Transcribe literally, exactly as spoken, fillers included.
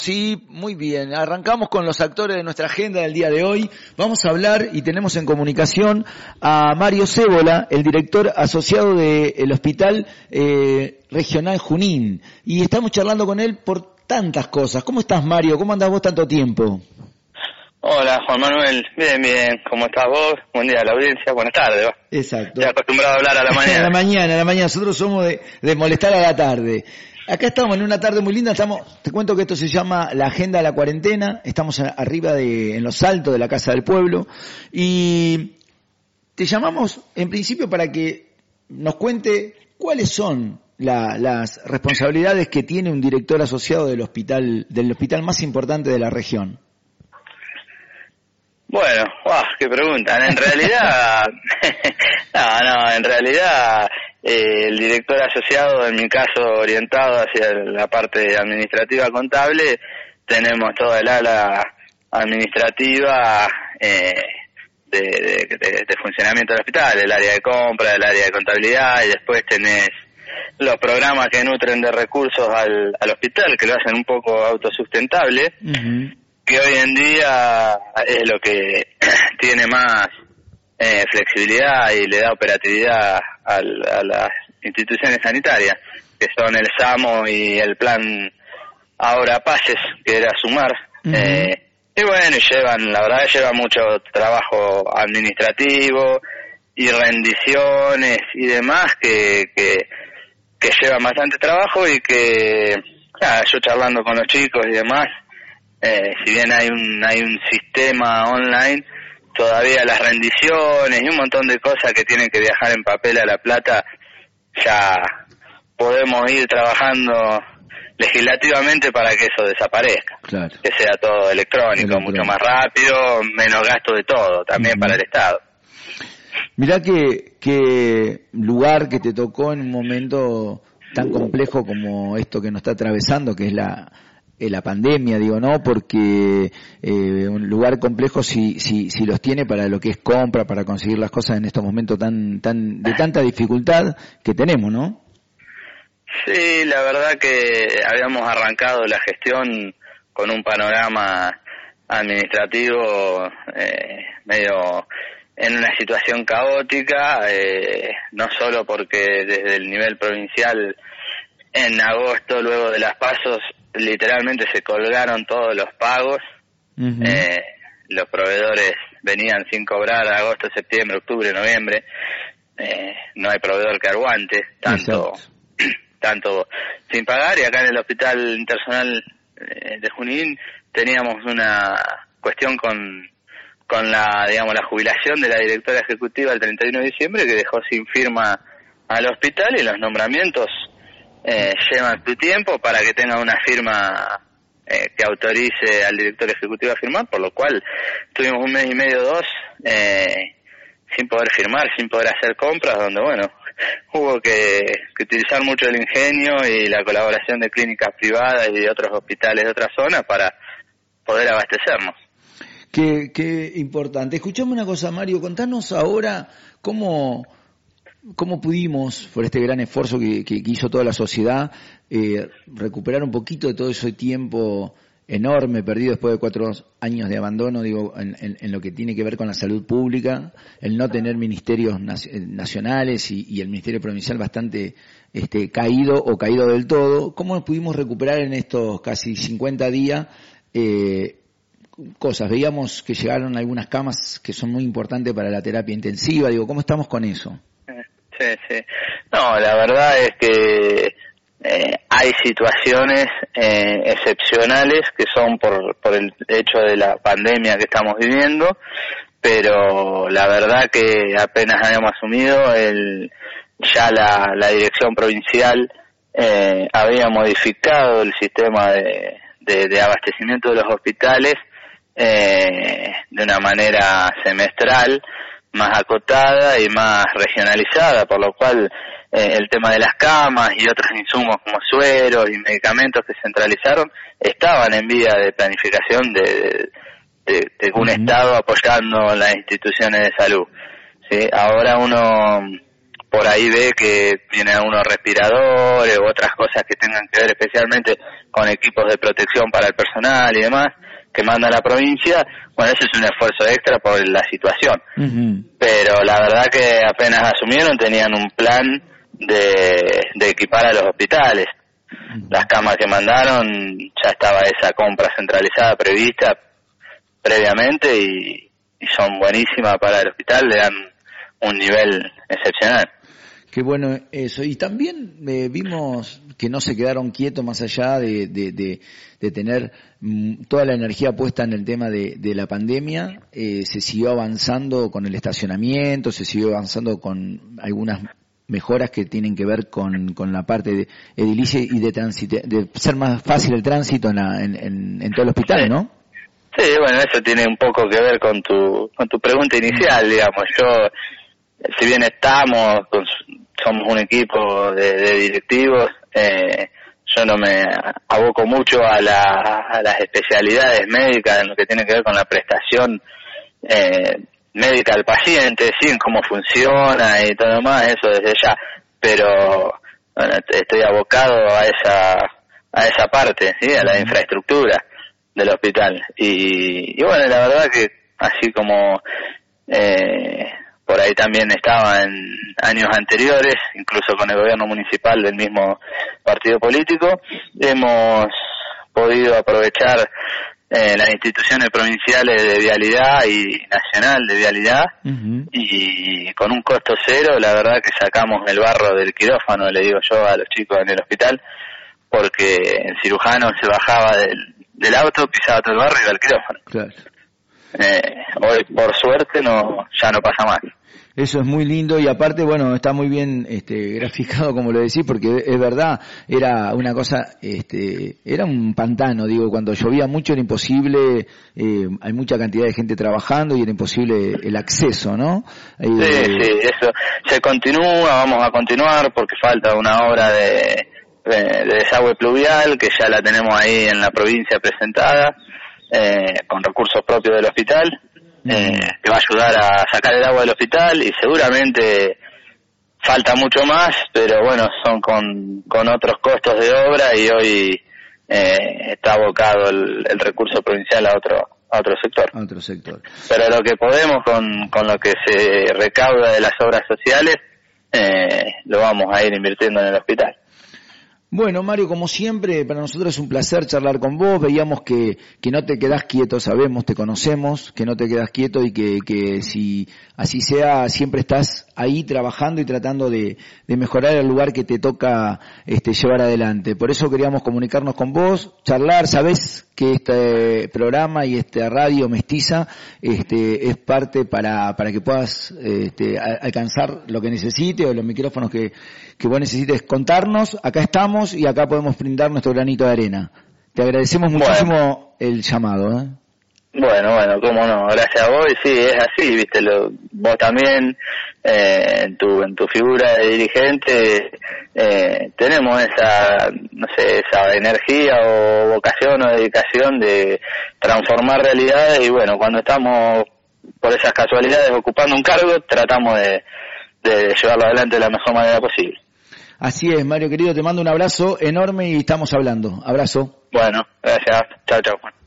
Sí, muy bien. Arrancamos con los actores de nuestra agenda del día de hoy. Vamos a hablar y tenemos en comunicación a Mario Cébola, el director asociado del Hospital eh, Regional Junín. Y estamos charlando con él por tantas cosas. ¿Cómo estás, Mario? ¿Cómo andás vos tanto tiempo? Hola, Juan Manuel. Bien, bien. ¿Cómo estás vos? Buen día a la audiencia. Buenas tardes. ¿Va? Exacto. Estoy acostumbrado a hablar a la mañana. A la mañana, a la mañana. Nosotros somos de, de molestar a la tarde. Acá estamos en una tarde muy linda, estamos, te cuento que esto se llama la Agenda de la Cuarentena, estamos arriba de, en los altos de la Casa del Pueblo, y te llamamos en principio para que nos cuente cuáles son la, las responsabilidades que tiene un director asociado del hospital, del hospital más importante de la región. Bueno, wow, qué pregunta. En realidad, no, no, en realidad eh, el director asociado, en mi caso orientado hacia la parte administrativa contable, tenemos toda el ala administrativa eh, de, de, de, de funcionamiento del hospital, el área de compra, el área de contabilidad, y después tenés los programas que nutren de recursos al, al hospital, que lo hacen un poco autosustentable. Uh-huh. Que hoy en día es lo que tiene más eh, flexibilidad y le da operatividad al, a las instituciones sanitarias, que son el SAMO y el plan Ahora Pases, que era Sumar. Uh-huh. Eh, y bueno, llevan, la verdad lleva mucho trabajo administrativo y rendiciones y demás que, que, que llevan bastante trabajo y que, nada, yo charlando con los chicos y demás, Eh, si bien hay un hay un sistema online, todavía las rendiciones y un montón de cosas que tienen que viajar en papel a La Plata, ya podemos ir trabajando legislativamente para que eso desaparezca. Claro. Que sea todo electrónico, electrónico, mucho más rápido, menos gasto de todo, también uh-huh. para el Estado. Mirá que, que lugar que te tocó en un momento tan complejo como esto que nos está atravesando, que es la la pandemia, digo, ¿no? Porque eh, un lugar complejo si, si, si los tiene para lo que es compra, para conseguir las cosas en estos momentos tan, tan, de tanta dificultad que tenemos, ¿no? Sí, la verdad que habíamos arrancado la gestión con un panorama administrativo eh, medio en una situación caótica, eh, no solo porque desde el nivel provincial en agosto, luego de las pasos, literalmente se colgaron todos los pagos. Uh-huh. eh, los proveedores venían sin cobrar agosto, septiembre, octubre, noviembre. Eh, no hay proveedor que aguante tanto tanto sin pagar, y acá en el Hospital Internacional eh, de Junín teníamos una cuestión con con la digamos la jubilación de la directora ejecutiva el treinta y uno de diciembre, que dejó sin firma al hospital, y los nombramientos Eh, llevan su tiempo para que tenga una firma eh, que autorice al director ejecutivo a firmar, por lo cual tuvimos un mes y medio, dos, eh, sin poder firmar, sin poder hacer compras, donde, bueno, hubo que, que utilizar mucho el ingenio y la colaboración de clínicas privadas y de otros hospitales de otras zonas para poder abastecernos. Qué, qué importante. Escuchame una cosa, Mario, contanos ahora cómo... ¿Cómo pudimos, por este gran esfuerzo que, que, que hizo toda la sociedad, eh, recuperar un poquito de todo ese tiempo enorme perdido después de cuatro años de abandono, digo, en, en, en lo que tiene que ver con la salud pública, el no tener ministerios nacionales y, y el ministerio provincial bastante este, caído o caído del todo? ¿Cómo pudimos recuperar en estos casi cincuenta días eh, cosas? Veíamos que llegaron algunas camas que son muy importantes para la terapia intensiva, digo, ¿cómo estamos con eso? Sí, sí. No, la verdad es que eh, hay situaciones eh, excepcionales que son por, por el hecho de la pandemia que estamos viviendo, pero la verdad que apenas habíamos asumido, el, ya la, la dirección provincial eh, había modificado el sistema de, de, de abastecimiento de los hospitales eh, de una manera semestral, más acotada y más regionalizada, por lo cual eh, el tema de las camas y otros insumos como sueros y medicamentos que centralizaron estaban en vía de planificación de, de, de un uh-huh. Estado apoyando las instituciones de salud. ¿Sí? Ahora uno por ahí ve que tienen unos respiradores u otras cosas que tengan que ver especialmente con equipos de protección para el personal y demás, que manda la provincia, bueno, eso es un esfuerzo extra por la situación. Uh-huh. Pero la verdad que apenas asumieron tenían un plan de, de equipar a los hospitales. Uh-huh. Las camas que mandaron, ya estaba esa compra centralizada prevista previamente y, y son buenísimas para el hospital, le dan un nivel excepcional. Qué bueno eso. Y también eh, vimos que no se quedaron quietos más allá de, de, de, de tener mm, toda la energía puesta en el tema de, de la pandemia. Eh, se siguió avanzando con el estacionamiento, se siguió avanzando con algunas mejoras que tienen que ver con, con la parte de edilicia y de tránsito, de ser más fácil el tránsito en, la, en, en, en todo el hospital, ¿no? Sí, bueno, eso tiene un poco que ver con tu, con tu pregunta inicial, digamos. Yo, si bien estamos, con, somos un equipo de, de directivos, eh, yo no me aboco mucho a, la, a las especialidades médicas en lo que tiene que ver con la prestación eh, médica al paciente, sí, en cómo funciona y todo lo demás, eso desde ya, pero bueno, estoy abocado a esa a esa parte, sí, a la infraestructura del hospital y, y bueno, la verdad que así como eh, por ahí también estaba en años anteriores, incluso con el gobierno municipal del mismo partido político, hemos podido aprovechar eh, las instituciones provinciales de vialidad y nacional de vialidad, uh-huh. y con un costo cero, la verdad que sacamos el barro del quirófano, le digo yo a los chicos en el hospital, porque el cirujano se bajaba del, del auto, pisaba todo el barro y iba al quirófano. Claro. Eh, hoy por suerte no ya no pasa más. Eso es muy lindo y aparte, bueno, está muy bien este, graficado como lo decís, porque es verdad, era una cosa, este, era un pantano, digo, cuando llovía mucho era imposible, eh, hay mucha cantidad de gente trabajando y era imposible el acceso, ¿no? Eh, sí, sí, eso se continúa, vamos a continuar porque falta una obra de, de, de desagüe pluvial que ya la tenemos ahí en la provincia presentada, eh, con recursos propios del hospital. Eh, que va a ayudar a sacar el agua del hospital y seguramente falta mucho más, pero bueno, son con, con otros costos de obra y hoy eh, está abocado el, el recurso provincial a otro a otro sector. A otro sector. Pero lo que podemos con, con lo que se recauda de las obras sociales, eh, lo vamos a ir invirtiendo en el hospital. Bueno, Mario, como siempre, para nosotros es un placer charlar con vos. Veíamos que, que no te quedás quieto, sabemos, te conocemos, que no te quedás quieto y que, que si así sea, siempre estás ahí trabajando y tratando de, de mejorar el lugar que te toca este, llevar adelante. Por eso queríamos comunicarnos con vos, charlar. Sabés que este programa y esta radio mestiza este, es parte para, para que puedas este, alcanzar lo que necesites o los micrófonos que, que vos necesites contarnos. Acá estamos y acá podemos brindar nuestro granito de arena. Te agradecemos muchísimo bueno. el llamado. ¿eh? Bueno, bueno, cómo no, gracias a vos, y sí, es así, viste, lo, vos también, eh, en tu en tu figura de dirigente, eh, tenemos esa, no sé, esa energía o vocación o dedicación de transformar realidades, y bueno, cuando estamos por esas casualidades ocupando un cargo, tratamos de, de llevarlo adelante de la mejor manera posible. Así es, Mario querido, te mando un abrazo enorme y estamos hablando. Abrazo. Bueno, gracias. Chao, chao.